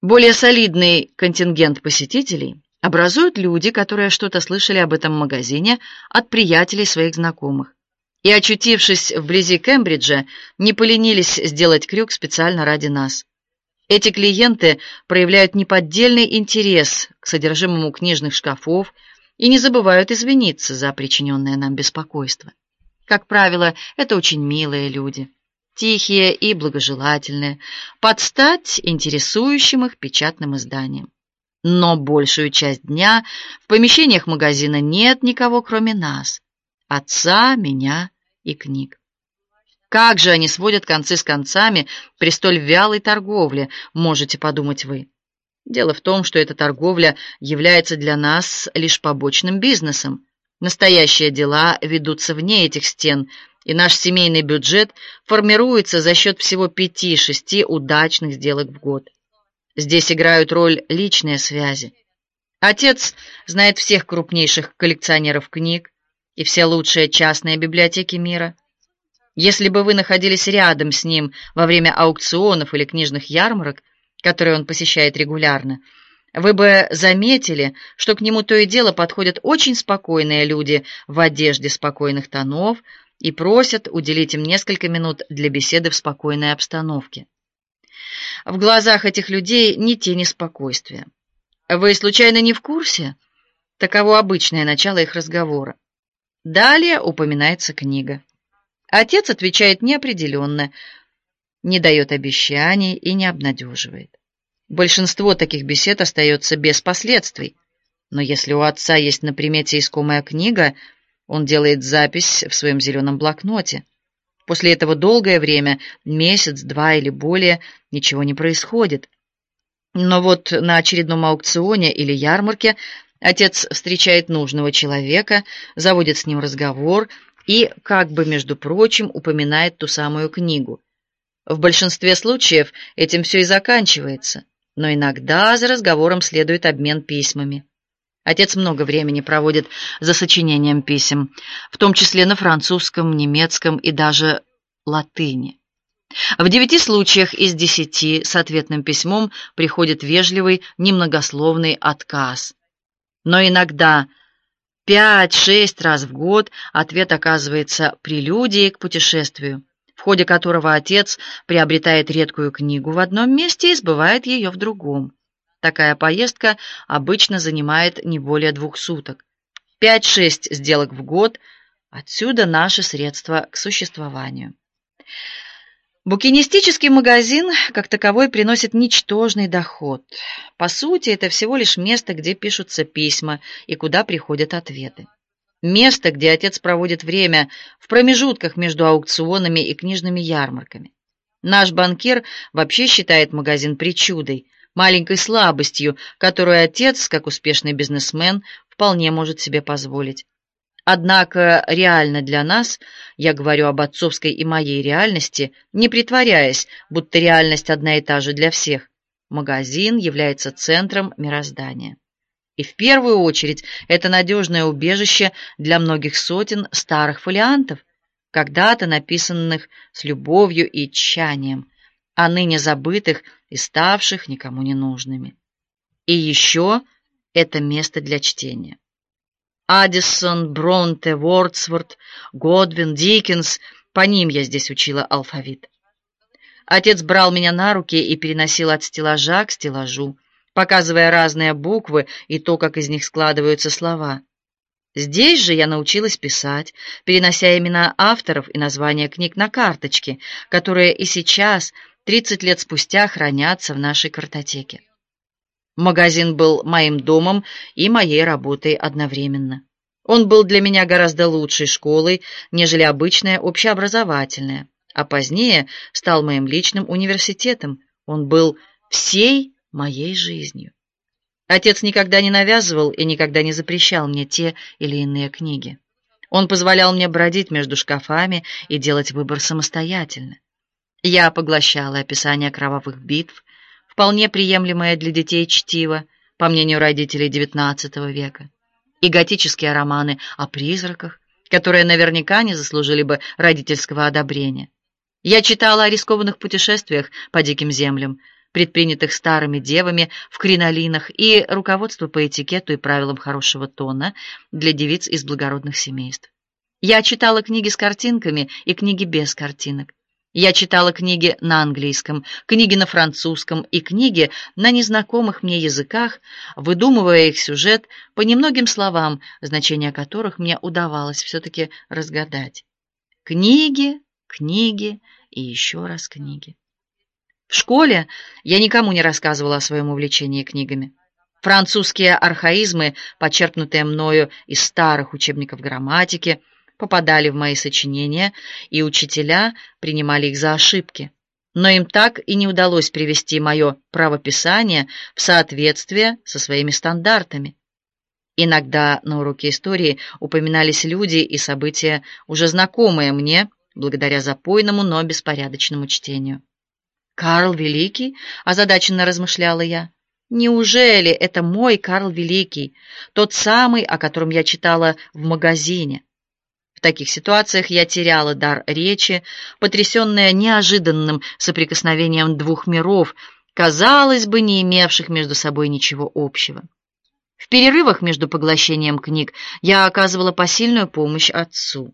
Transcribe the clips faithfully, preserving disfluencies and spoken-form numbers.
Более солидный контингент посетителей образуют люди, которые что-то слышали об этом магазине от приятелей своих знакомых и, очутившись вблизи Кембриджа, не поленились сделать крюк специально ради нас. Эти клиенты проявляют неподдельный интерес к содержимому книжных шкафов и не забывают извиниться за причиненное нам беспокойство. Как правило, это очень милые люди, тихие и благожелательные, под стать интересующим их печатным изданием. Но большую часть дня в помещениях магазина нет никого, кроме нас, отца, меня и книг. Как же они сводят концы с концами при столь вялой торговле, можете подумать вы. Дело в том, что эта торговля является для нас лишь побочным бизнесом. Настоящие дела ведутся вне этих стен, и наш семейный бюджет формируется за счет всего пяти-шести удачных сделок в год. Здесь играют роль личные связи. Отец знает всех крупнейших коллекционеров книг и все лучшие частные библиотеки мира. Если бы вы находились рядом с ним во время аукционов или книжных ярмарок, которые он посещает регулярно, вы бы заметили, что к нему то и дело подходят очень спокойные люди в одежде спокойных тонов и просят уделить им несколько минут для беседы в спокойной обстановке. В глазах этих людей ни тени спокойствия. Вы случайно не в курсе? Таково обычное начало их разговора. Далее упоминается книга. Отец отвечает неопределенно, не дает обещаний и не обнадеживает. Большинство таких бесед остается без последствий. Но если у отца есть на примете искомая книга, он делает запись в своем зеленом блокноте. После этого долгое время, месяц, два или более, ничего не происходит. Но вот на очередном аукционе или ярмарке отец встречает нужного человека, заводит с ним разговор и, как бы между прочим, упоминает ту самую книгу. В большинстве случаев этим все и заканчивается, но иногда за разговором следует обмен письмами. Отец много времени проводит за сочинением писем, в том числе на французском, немецком и даже латыни. В девяти случаях из десяти с ответным письмом приходит вежливый, немногословный отказ. Но иногда пять-шесть раз в год ответ оказывается прелюдией к путешествию, в ходе которого отец приобретает редкую книгу в одном месте и сбывает ее в другом. Такая поездка обычно занимает не более двух суток. Пять-шесть сделок в год – отсюда наши средства к существованию. Букинистический магазин, как таковой, приносит ничтожный доход. По сути, это всего лишь место, где пишутся письма и куда приходят ответы. Место, где отец проводит время в промежутках между аукционами и книжными ярмарками. Наш банкир вообще считает магазин причудой, маленькой слабостью, которую отец, как успешный бизнесмен, вполне может себе позволить. Однако реально для нас, я говорю об отцовской и моей реальности, не притворяясь, будто реальность одна и та же для всех, магазин является центром мироздания. И в первую очередь это надежное убежище для многих сотен старых фолиантов, когда-то написанных с любовью и тщанием, а ныне забытых и ставших никому не нужными. И еще это место для чтения. Аддисон, Бронте, Вордсворт, Годвин, Диккенс — по ним я здесь учила алфавит. Отец брал меня на руки и переносил от стеллажа к стеллажу, показывая разные буквы и то, как из них складываются слова. Здесь же я научилась писать, перенося имена авторов и названия книг на карточки, которые и сейчас, тридцать лет спустя, хранятся в нашей картотеке. Магазин был моим домом и моей работой одновременно. Он был для меня гораздо лучшей школой, нежели обычная общеобразовательная, а позднее стал моим личным университетом. Он был всей моей жизнью. Отец никогда не навязывал и никогда не запрещал мне те или иные книги. Он позволял мне бродить между шкафами и делать выбор самостоятельно. Я поглощала описания кровавых битв, вполне приемлемое для детей чтиво, по мнению родителей девятнадцатого века, и готические романы о призраках, которые наверняка не заслужили бы родительского одобрения. Я читала о рискованных путешествиях по диким землям, предпринятых старыми девами в кринолинах, и руководство по этикету и правилам хорошего тона для девиц из благородных семейств. Я читала книги с картинками и книги без картинок. Я читала книги на английском, книги на французском и книги на незнакомых мне языках, выдумывая их сюжет по немногим словам, значение которых мне удавалось все-таки разгадать. Книги, книги и еще раз книги. В школе я никому не рассказывала о своем увлечении книгами. Французские архаизмы, почерпнутые мною из старых учебников грамматики, попадали в мои сочинения, и учителя принимали их за ошибки. Но им так и не удалось привести мое правописание в соответствие со своими стандартами. Иногда на уроке истории упоминались люди и события, уже знакомые мне, благодаря запойному, но беспорядочному чтению. «Карл Великий?» — озадаченно размышляла я. «Неужели это мой Карл Великий, тот самый, о котором я читала в магазине?» В таких ситуациях я теряла дар речи, потрясенная неожиданным соприкосновением двух миров, казалось бы, не имевших между собой ничего общего. В перерывах между поглощением книг я оказывала посильную помощь отцу.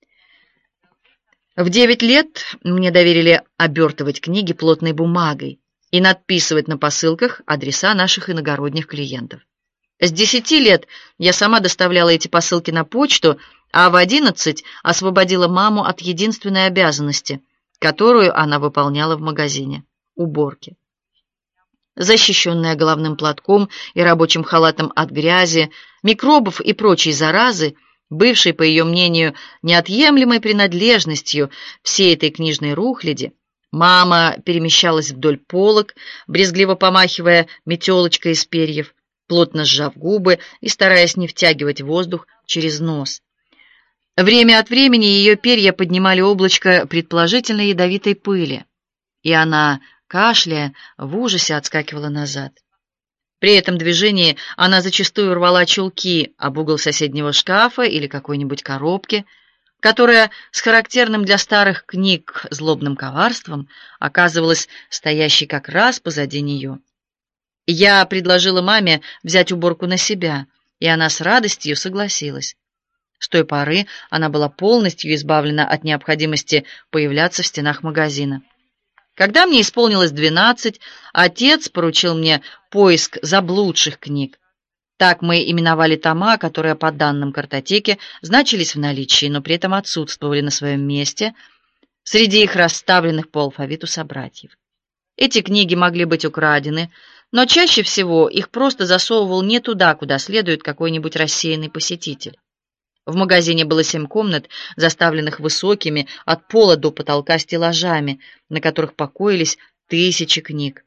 В девять лет мне доверили обертывать книги плотной бумагой и надписывать на посылках адреса наших иногородних клиентов. С десяти лет я сама доставляла эти посылки на почту, а в одиннадцать освободила маму от единственной обязанности, которую она выполняла в магазине — уборки. Защищенная головным платком и рабочим халатом от грязи, микробов и прочей заразы, бывшей, по ее мнению, неотъемлемой принадлежностью всей этой книжной рухляди, мама перемещалась вдоль полок, брезгливо помахивая метелочкой из перьев, плотно сжав губы и стараясь не втягивать воздух через нос. Время от времени ее перья поднимали облачко предположительно ядовитой пыли, и она, кашляя, в ужасе отскакивала назад. При этом движении она зачастую рвала чулки об угол соседнего шкафа или какой-нибудь коробки, которая с характерным для старых книг злобным коварством оказывалась стоящей как раз позади нее. Я предложила маме взять уборку на себя, и она с радостью согласилась. С той поры она была полностью избавлена от необходимости появляться в стенах магазина. Когда мне исполнилось двенадцать, отец поручил мне поиск заблудших книг. Так мы именовали тома, которые по данным картотеки значились в наличии, но при этом отсутствовали на своем месте среди их расставленных по алфавиту собратьев. Эти книги могли быть украдены, но чаще всего их просто засовывал не туда, куда следует какой-нибудь рассеянный посетитель. В магазине было семь комнат, заставленных высокими от пола до потолка стеллажами, на которых покоились тысячи книг.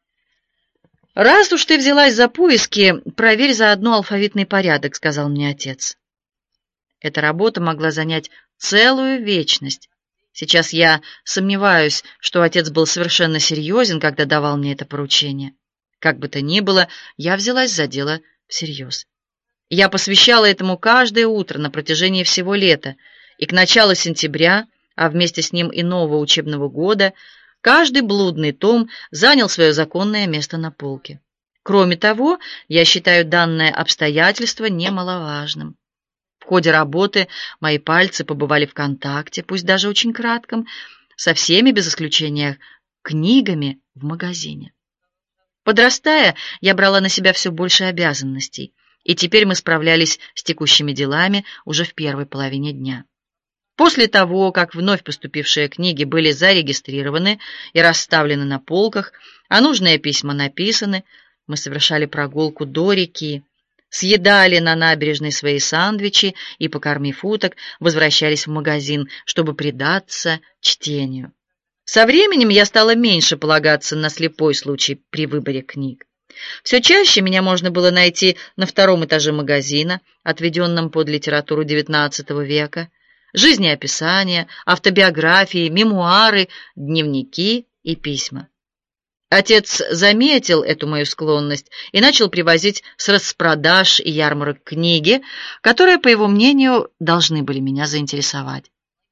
«Раз уж ты взялась за поиски, проверь заодно алфавитный порядок», — сказал мне отец. Эта работа могла занять целую вечность. Сейчас я сомневаюсь, что отец был совершенно серьезен, когда давал мне это поручение. Как бы то ни было, я взялась за дело всерьез. Я посвящала этому каждое утро на протяжении всего лета, и к началу сентября, а вместе с ним и нового учебного года, каждый блудный том занял свое законное место на полке. Кроме того, я считаю данное обстоятельство немаловажным. В ходе работы мои пальцы побывали в контакте, пусть даже очень кратком, со всеми без исключения книгами в магазине. Подрастая, я брала на себя все больше обязанностей, и теперь мы справлялись с текущими делами уже в первой половине дня. После того, как вновь поступившие книги были зарегистрированы и расставлены на полках, а нужные письма написаны, мы совершали прогулку до реки, съедали на набережной свои сэндвичи и, покормив уток, возвращались в магазин, чтобы предаться чтению. Со временем я стала меньше полагаться на слепой случай при выборе книг. Все чаще меня можно было найти на втором этаже магазина, отведенном под литературу девятнадцатого века, жизнеописания, автобиографии, мемуары, дневники и письма. Отец заметил эту мою склонность и начал привозить с распродаж и ярмарок книги, которые, по его мнению, должны были меня заинтересовать.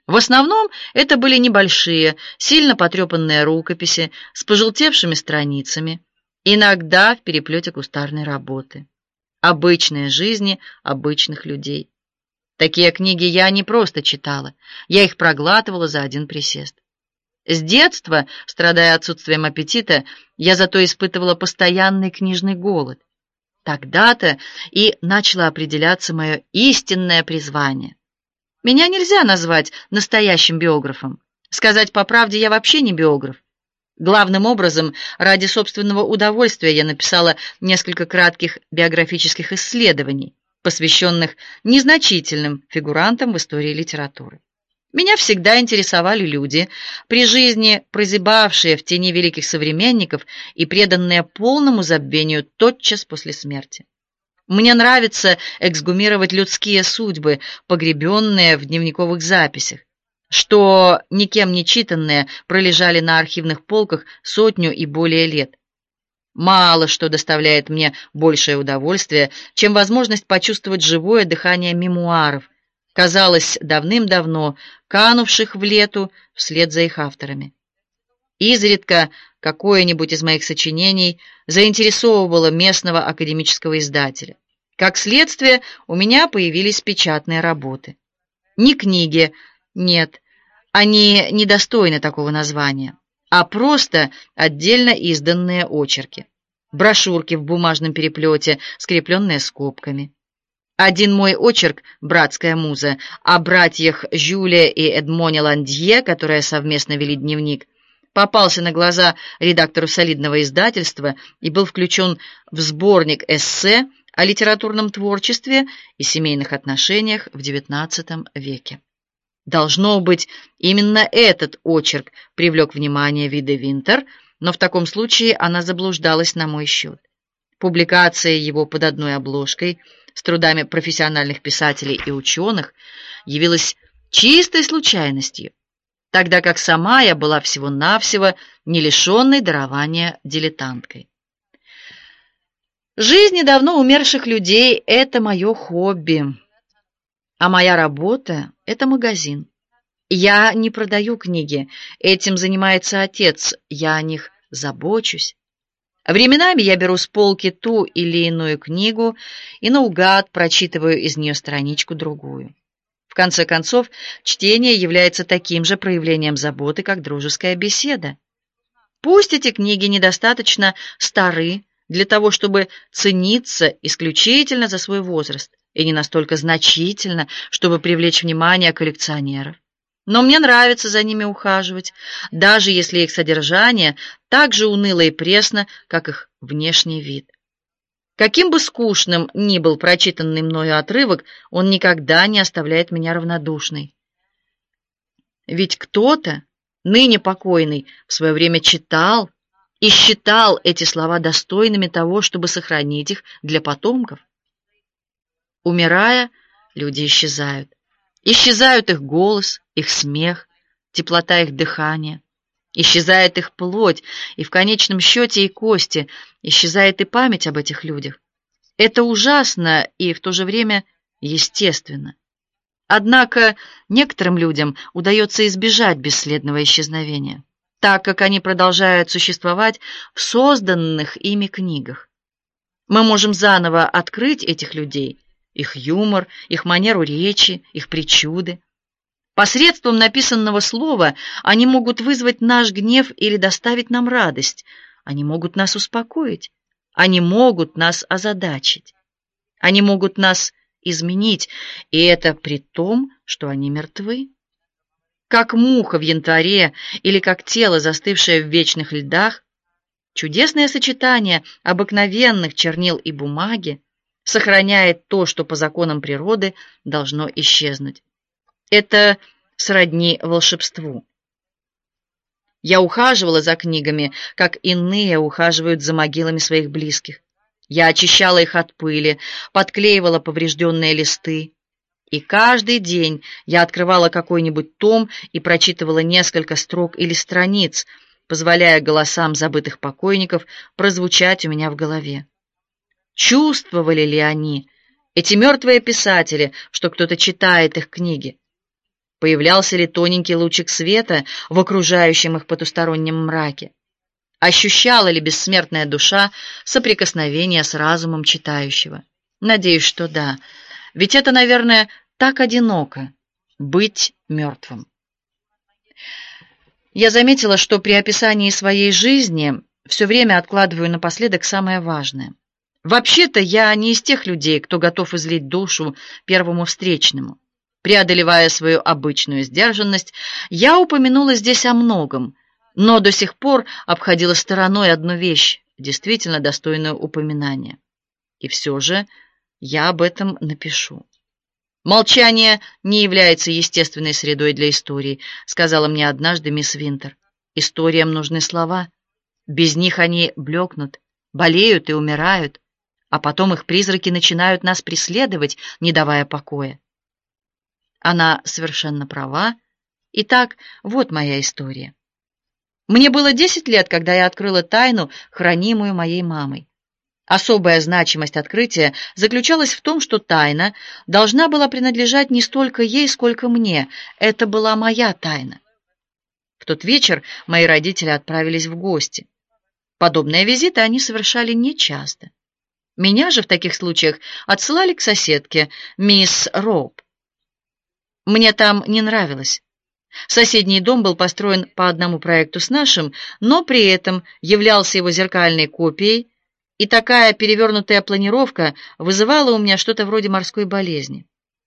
В основном это были небольшие, сильно потрепанные рукописи с пожелтевшими страницами, иногда в переплете кустарной работы. Обычные жизни обычных людей. Такие книги я не просто читала, я их проглатывала за один присест. С детства, страдая отсутствием аппетита, я зато испытывала постоянный книжный голод. Тогда-то и начало определяться мое истинное призвание. Меня нельзя назвать настоящим биографом. Сказать по правде, я вообще не биограф. Главным образом, ради собственного удовольствия я написала несколько кратких биографических исследований, посвященных незначительным фигурантам в истории литературы. Меня всегда интересовали люди, при жизни прозябавшие в тени великих современников и преданные полному забвению тотчас после смерти. Мне нравится эксгумировать людские судьбы, погребенные в дневниковых записях, что никем не читанные пролежали на архивных полках сотню и более лет. Мало что доставляет мне большее удовольствие, чем возможность почувствовать живое дыхание мемуаров, казалось, давным-давно канувших в лету вслед за их авторами. Изредка какое-нибудь из моих сочинений заинтересовывало местного академического издателя. Как следствие, у меня появились печатные работы. Не книги, нет, они недостойны такого названия, а просто отдельно изданные очерки, брошюрки в бумажном переплете, скрепленные скобками. Один мой очерк «Братская муза» о братьях Жюле и Эдмоне Ландье, которые совместно вели дневник, попался на глаза редактору солидного издательства и был включен в сборник эссе о литературном творчестве и семейных отношениях в девятнадцатом веке. Должно быть, именно этот очерк привлек внимание Виде Винтер, но в таком случае она заблуждалась на мой счет. Публикация его под одной обложкой с трудами профессиональных писателей и ученых явилась чистой случайностью, тогда как сама я была всего-навсего не лишенной дарования дилетанткой. Жизнь давно умерших людей — это мое хобби, а моя работа — это магазин. Я не продаю книги, этим занимается отец, я о них забочусь. Временами я беру с полки ту или иную книгу и наугад прочитываю из нее страничку-другую. В конце концов, чтение является таким же проявлением заботы, как дружеская беседа. Пусть эти книги недостаточно стары для того, чтобы цениться исключительно за свой возраст, и не настолько значительно, чтобы привлечь внимание коллекционеров. Но мне нравится за ними ухаживать, даже если их содержание так же уныло и пресно, как их внешний вид. Каким бы скучным ни был прочитанный мною отрывок, он никогда не оставляет меня равнодушной. Ведь кто-то, ныне покойный, в свое время читал и считал эти слова достойными того, чтобы сохранить их для потомков. Умирая, люди исчезают. Исчезают их голос, их смех, теплота их дыхания. Исчезает их плоть, и в конечном счете и кости. Исчезает и память об этих людях. Это ужасно и в то же время естественно. Однако некоторым людям удается избежать бесследного исчезновения, так как они продолжают существовать в созданных ими книгах. Мы можем заново открыть этих людей, их юмор, их манеру речи, их причуды. Посредством написанного слова они могут вызвать наш гнев или доставить нам радость. Они могут нас успокоить. Они могут нас озадачить. Они могут нас изменить, и это при том, что они мертвы. Как муха в янтаре или как тело, застывшее в вечных льдах, чудесное сочетание обыкновенных чернил и бумаги сохраняет то, что по законам природы должно исчезнуть. Это сродни волшебству. Я ухаживала за книгами, как иные ухаживают за могилами своих близких. Я очищала их от пыли, подклеивала поврежденные листы. И каждый день я открывала какой-нибудь том и прочитывала несколько строк или страниц, позволяя голосам забытых покойников прозвучать у меня в голове. Чувствовали ли они, эти мертвые писатели, что кто-то читает их книги? Появлялся ли тоненький лучик света в окружающем их потустороннем мраке? Ощущала ли бессмертная душа соприкосновение с разумом читающего? Надеюсь, что да. Ведь это, наверное, так одиноко — быть мертвым. Я заметила, что при описании своей жизни все время откладываю напоследок самое важное. Вообще-то я не из тех людей, кто готов излить душу первому встречному. Преодолевая свою обычную сдержанность, я упомянула здесь о многом, но до сих пор обходила стороной одну вещь, действительно достойную упоминания. И все же я об этом напишу. «Молчание не является естественной средой для истории», сказала мне однажды мисс Винтер. «Историям нужны слова. Без них они блекнут, болеют и умирают, а потом их призраки начинают нас преследовать, не давая покоя». Она совершенно права. Итак, вот моя история. Мне было десять лет, когда я открыла тайну, хранимую моей мамой. Особая значимость открытия заключалась в том, что тайна должна была принадлежать не столько ей, сколько мне. Это была моя тайна. В тот вечер мои родители отправились в гости. Подобные визиты они совершали нечасто. Меня же в таких случаях отсылали к соседке, мисс Роуп. Мне там не нравилось. Соседний дом был построен по одному проекту с нашим, но при этом являлся его зеркальной копией, и такая перевернутая планировка вызывала у меня что-то вроде морской болезни.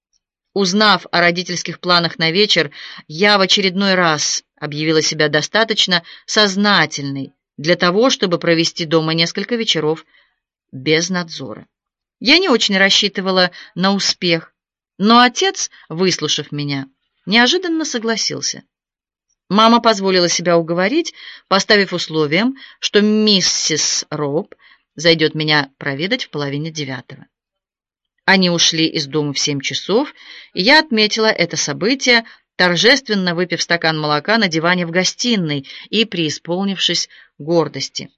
Узнав о родительских планах на вечер, я в очередной раз объявила себя достаточно сознательной для того, чтобы провести дома несколько вечеров без надзора. Я не очень рассчитывала на успех, но отец, выслушав меня, неожиданно согласился. Мама позволила себя уговорить, поставив условием, что миссис Роуп зайдет меня проведать в половине девятого. Они ушли из дома в семь часов, и я отметила это событие, торжественно выпив стакан молока на диване в гостиной и преисполнившись гордости.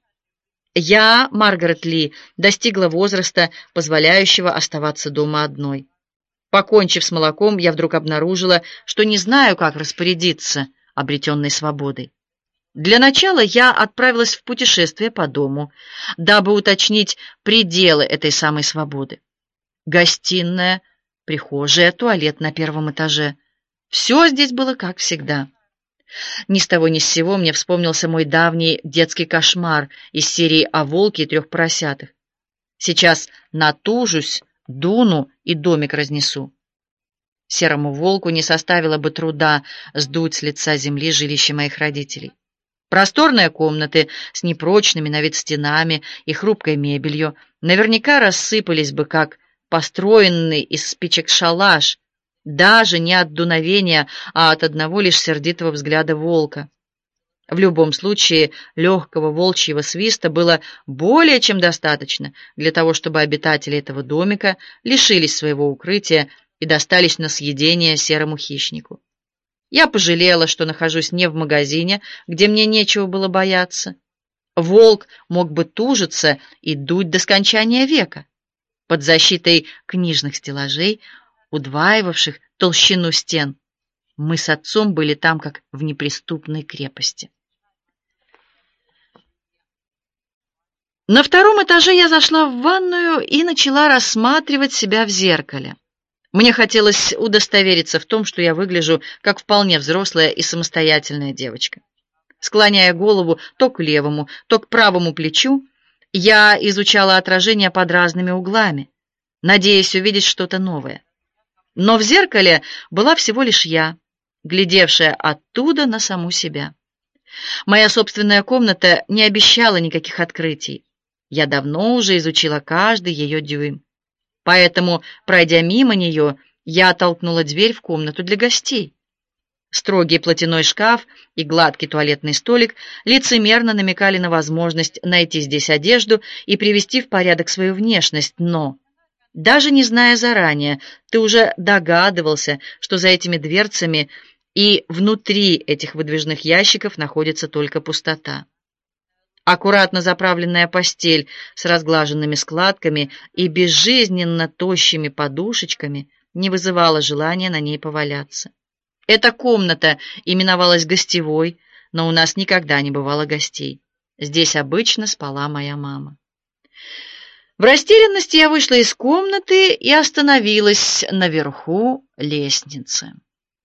Я, Маргарет Ли, достигла возраста, позволяющего оставаться дома одной. Покончив с молоком, я вдруг обнаружила, что не знаю, как распорядиться обретенной свободой. Для начала я отправилась в путешествие по дому, дабы уточнить пределы этой самой свободы. Гостиная, прихожая, туалет на первом этаже. Все здесь было как всегда. Ни с того ни с сего мне вспомнился мой давний детский кошмар из серии о волке и трех поросятах. Сейчас натужусь, дуну и домик разнесу. Серому волку не составило бы труда сдуть с лица земли жилище моих родителей. Просторные комнаты с непрочными на вид стенами и хрупкой мебелью наверняка рассыпались бы, как построенный из спичек шалаш, даже не от дуновения, а от одного лишь сердитого взгляда волка. В любом случае, легкого волчьего свиста было более чем достаточно для того, чтобы обитатели этого домика лишились своего укрытия и достались на съедение серому хищнику. Я пожалела, что нахожусь не в магазине, где мне нечего было бояться. Волк мог бы тужиться и дуть до скончания века под защитой книжных стеллажей, удваивавших толщину стен. Мы с отцом были там, как в неприступной крепости. На втором этаже я зашла в ванную и начала рассматривать себя в зеркале. Мне хотелось удостовериться в том, что я выгляжу как вполне взрослая и самостоятельная девочка. Склоняя голову то к левому, то к правому плечу, я изучала отражение под разными углами, надеясь увидеть что-то новое. Но в зеркале была всего лишь я, глядевшая оттуда на саму себя. Моя собственная комната не обещала никаких открытий. Я давно уже изучила каждый ее дюйм. Поэтому, пройдя мимо нее, я оттолкнула дверь в комнату для гостей. Строгий платяной шкаф и гладкий туалетный столик лицемерно намекали на возможность найти здесь одежду и привести в порядок свою внешность, но, даже не зная заранее, ты уже догадывался, что за этими дверцами и внутри этих выдвижных ящиков находится только пустота. Аккуратно заправленная постель с разглаженными складками и безжизненно тощими подушечками не вызывала желания на ней поваляться. Эта комната именовалась гостевой, но у нас никогда не бывало гостей. Здесь обычно спала моя мама. В растерянности я вышла из комнаты и остановилась наверху лестницы.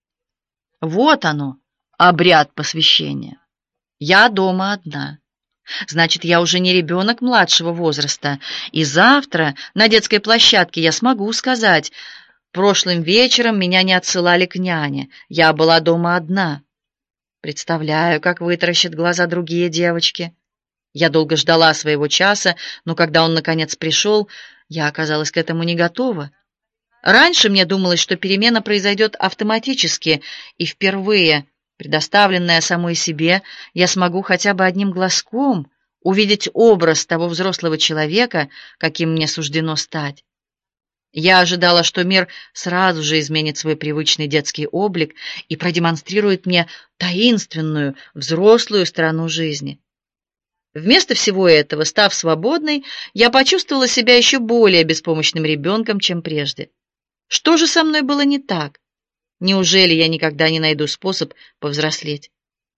Вот оно, обряд посвящения. Я дома одна. Значит, я уже не ребенок младшего возраста, и завтра на детской площадке я смогу сказать: прошлым вечером меня не отсылали к няне, я была дома одна. Представляю, как вытаращат глаза другие девочки. Я долго ждала своего часа, но когда он наконец пришел, я оказалась к этому не готова. Раньше мне думалось, что перемена произойдет автоматически, и впервые, предоставленная самой себе, я смогу хотя бы одним глазком увидеть образ того взрослого человека, каким мне суждено стать. Я ожидала, что мир сразу же изменит свой привычный детский облик и продемонстрирует мне таинственную, взрослую сторону жизни. Вместо всего этого, став свободной, я почувствовала себя еще более беспомощным ребенком, чем прежде. Что же со мной было не так? Неужели я никогда не найду способ повзрослеть?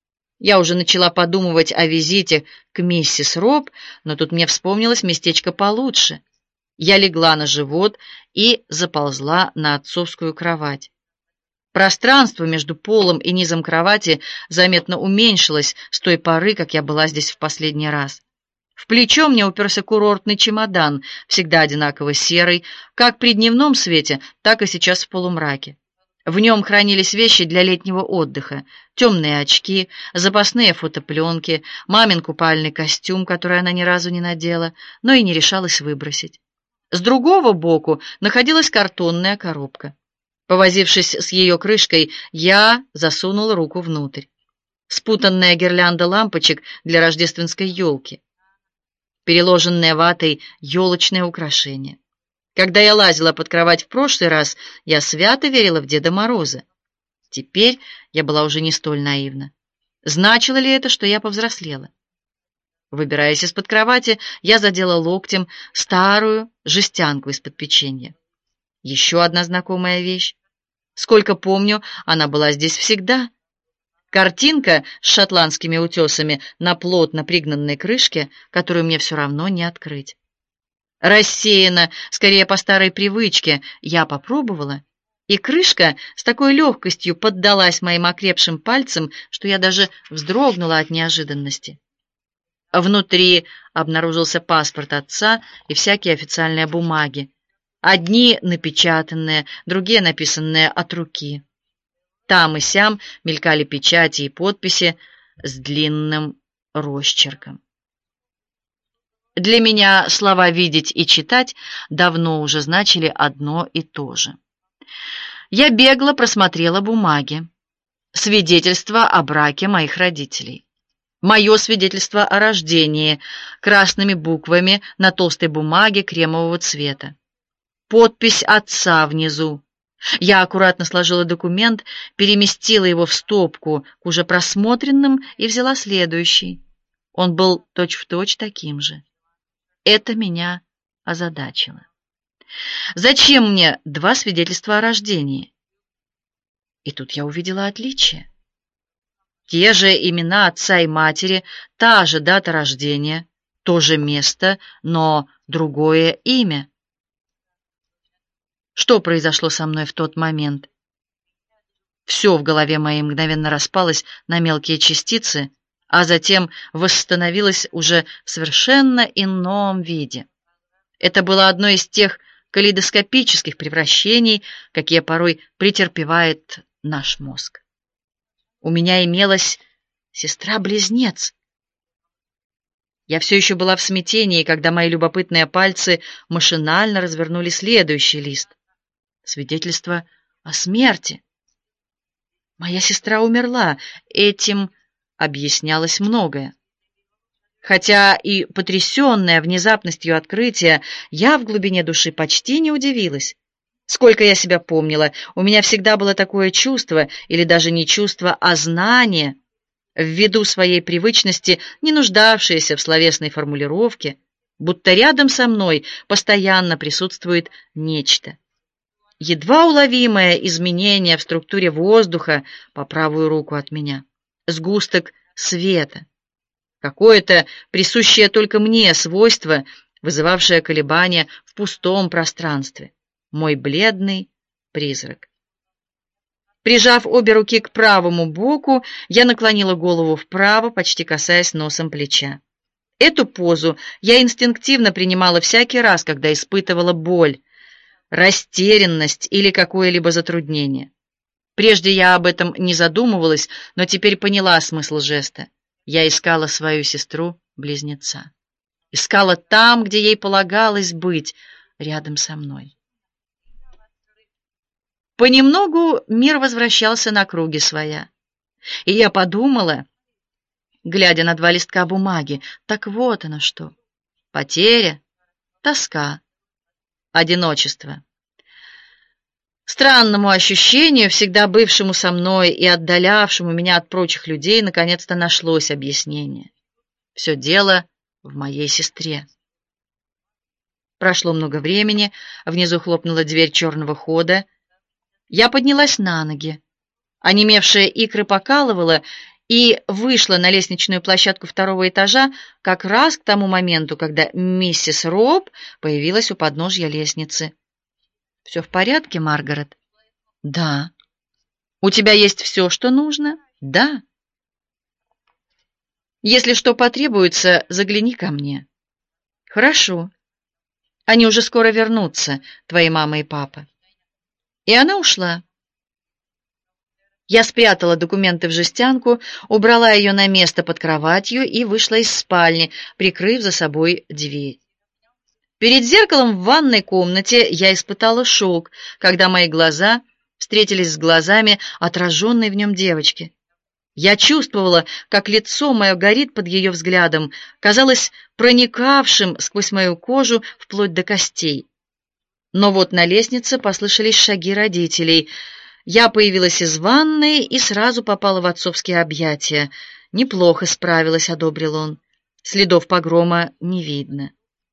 Я уже начала подумывать о визите к миссис Роб, но тут мне вспомнилось местечко получше. Я легла на живот и заползла на отцовскую кровать. Пространство между полом и низом кровати заметно уменьшилось с той поры, как я была здесь в последний раз. В плечо мне уперся курортный чемодан, всегда одинаково серый, как при дневном свете, так и сейчас в полумраке. В нем хранились вещи для летнего отдыха: темные очки, запасные фотопленки, мамин купальный костюм, который она ни разу не надела, но и не решалась выбросить. С другого боку находилась картонная коробка. Повозившись с ее крышкой, я засунула руку внутрь. Спутанная гирлянда лампочек для рождественской елки. Переложенные ватой елочные украшения. Когда я лазила под кровать в прошлый раз, я свято верила в Деда Мороза. Теперь я была уже не столь наивна. Значило ли это, что я повзрослела? Выбираясь из-под кровати, я задела локтем старую жестянку из-под печенья. Еще одна знакомая вещь. Сколько помню, она была здесь всегда. Картинка с шотландскими утесами на плотно пригнанной крышке, которую мне все равно не открыть. Рассеянно, скорее по старой привычке, я попробовала, и крышка с такой легкостью поддалась моим окрепшим пальцам, что я даже вздрогнула от неожиданности. Внутри обнаружился паспорт отца и всякие официальные бумаги. Одни напечатанные, другие написанные от руки. Там и сям мелькали печати и подписи с длинным росчерком. Для меня слова «видеть» и «читать» давно уже значили одно и то же. Я бегло просмотрела бумаги. Свидетельство о браке моих родителей. Мое свидетельство о рождении красными буквами на толстой бумаге кремового цвета. Подпись отца внизу. Я аккуратно сложила документ, переместила его в стопку к уже просмотренным и взяла следующий. Он был точь-в-точь таким же. Это меня озадачило. Зачем мне два свидетельства о рождении? И тут я увидела отличие. Те же имена отца и матери, та же дата рождения, то же место, но другое имя. Что произошло со мной в тот момент? Все в голове моей мгновенно распалось на мелкие частицы, а затем восстановилось уже в совершенно ином виде. Это было одно из тех калейдоскопических превращений, какие порой претерпевает наш мозг. У меня имелась сестра-близнец. Я все еще была в смятении, когда мои любопытные пальцы машинально развернули следующий лист. Свидетельство о смерти. Моя сестра умерла. Этим объяснялось многое. Хотя и потрясенная внезапностью открытия, я в глубине души почти не удивилась. Сколько я себя помнила, у меня всегда было такое чувство, или даже не чувство, а знание, ввиду своей привычности, не нуждавшееся в словесной формулировке, будто рядом со мной постоянно присутствует нечто. едва уловимое изменение в структуре воздуха по правую руку от меня, сгусток света, какое-то присущее только мне свойство, вызывавшее колебания в пустом пространстве, мой бледный призрак. Прижав обе руки к правому боку, я наклонила голову вправо, почти касаясь носом плеча. Эту позу я инстинктивно принимала всякий раз, когда испытывала боль, растерянность или какое-либо затруднение. Прежде я об этом не задумывалась, но теперь поняла смысл жеста. Я искала свою сестру-близнеца. Искала там, где ей полагалось быть, рядом со мной. Понемногу мир возвращался на круги своя. И я подумала, глядя на два листка бумаги, так вот оно что. Потеря, тоска, одиночество. Странному ощущению, всегда бывшему со мной и отдалявшему меня от прочих людей, наконец-то нашлось объяснение. Все дело в моей сестре. Прошло много времени, внизу хлопнула дверь черного хода. Я поднялась на ноги. Онемевшие икры покалывало, и вышла на лестничную площадку второго этажа как раз к тому моменту, когда миссис Роб появилась у подножья лестницы. «Все в порядке, Маргарет?» «Да». «У тебя есть все, что нужно?» «Да». «Если что потребуется, загляни ко мне». «Хорошо. Они уже скоро вернутся, твои мама и папа». И она ушла. Я спрятала документы в жестянку, убрала ее на место под кроватью и вышла из спальни, прикрыв за собой дверь. Перед зеркалом в ванной комнате я испытала шок, когда мои глаза встретились с глазами отраженной в нем девочки. Я чувствовала, как лицо мое горит под ее взглядом, казалось проникавшим сквозь мою кожу вплоть до костей. Но вот на лестнице послышались шаги родителей. Я появилась из ванной и сразу попала в отцовские объятия. «Неплохо справилась», — одобрил он. «Следов погрома не видно».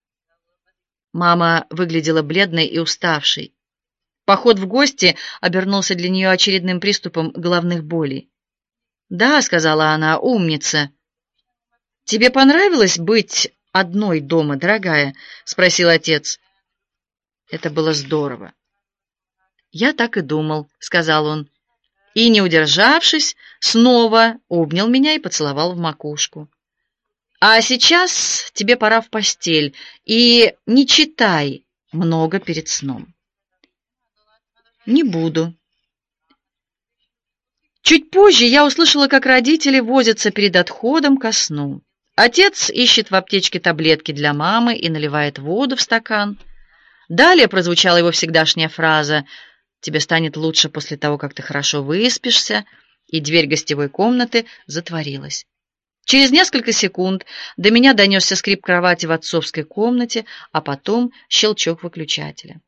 Мама выглядела бледной и уставшей. Поход в гости обернулся для нее очередным приступом головных болей. «Да», — сказала она, — «умница». «Тебе понравилось быть одной дома, дорогая?» — спросил отец. Это было здорово. «Я так и думал», — сказал он. И, не удержавшись, снова обнял меня и поцеловал в макушку. «А сейчас тебе пора в постель, и не читай много перед сном». «Не буду». Чуть позже я услышала, как родители возятся перед отходом ко сну. Отец ищет в аптечке таблетки для мамы и наливает воду в стакан. Далее прозвучала его всегдашняя фраза «Тебе станет лучше после того, как ты хорошо выспишься», и дверь гостевой комнаты затворилась. Через несколько секунд до меня донесся скрип кровати в отцовской комнате, а потом щелчок выключателя.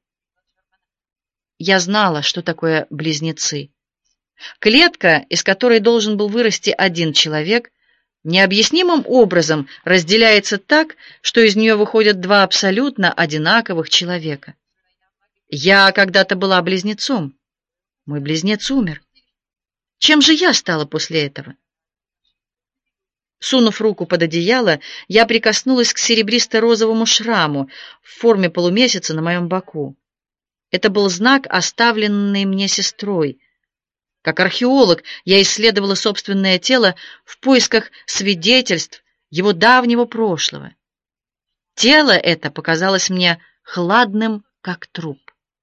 Я знала, что такое близнецы. Клетка, из которой должен был вырасти один человек, необъяснимым образом разделяется так, что из нее выходят два абсолютно одинаковых человека. Я когда-то была близнецом. Мой близнец умер. Чем же я стала после этого? Сунув руку под одеяло, я прикоснулась к серебристо-розовому шраму в форме полумесяца на моем боку. Это был знак, оставленный мне сестрой. Как археолог я исследовала собственное тело в поисках свидетельств его давнего прошлого. Тело это показалось мне хладным, как труп.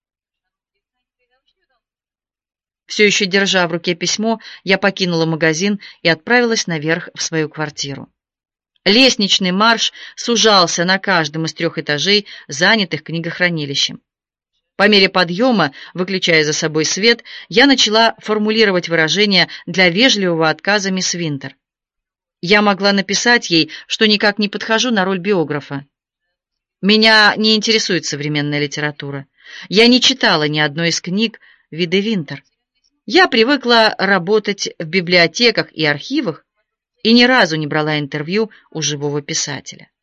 Все еще держа в руке письмо, я покинула магазин и отправилась наверх в свою квартиру. Лестничный марш сужался на каждом из трех этажей, занятых книгохранилищем. По мере подъема, выключая за собой свет, я начала формулировать выражения для вежливого отказа мисс Винтер. Я могла написать ей, что никак не подхожу на роль биографа. Меня не интересует современная литература. Я не читала ни одной из книг Виды Винтер. Я привыкла работать в библиотеках и архивах и ни разу не брала интервью у живого писателя.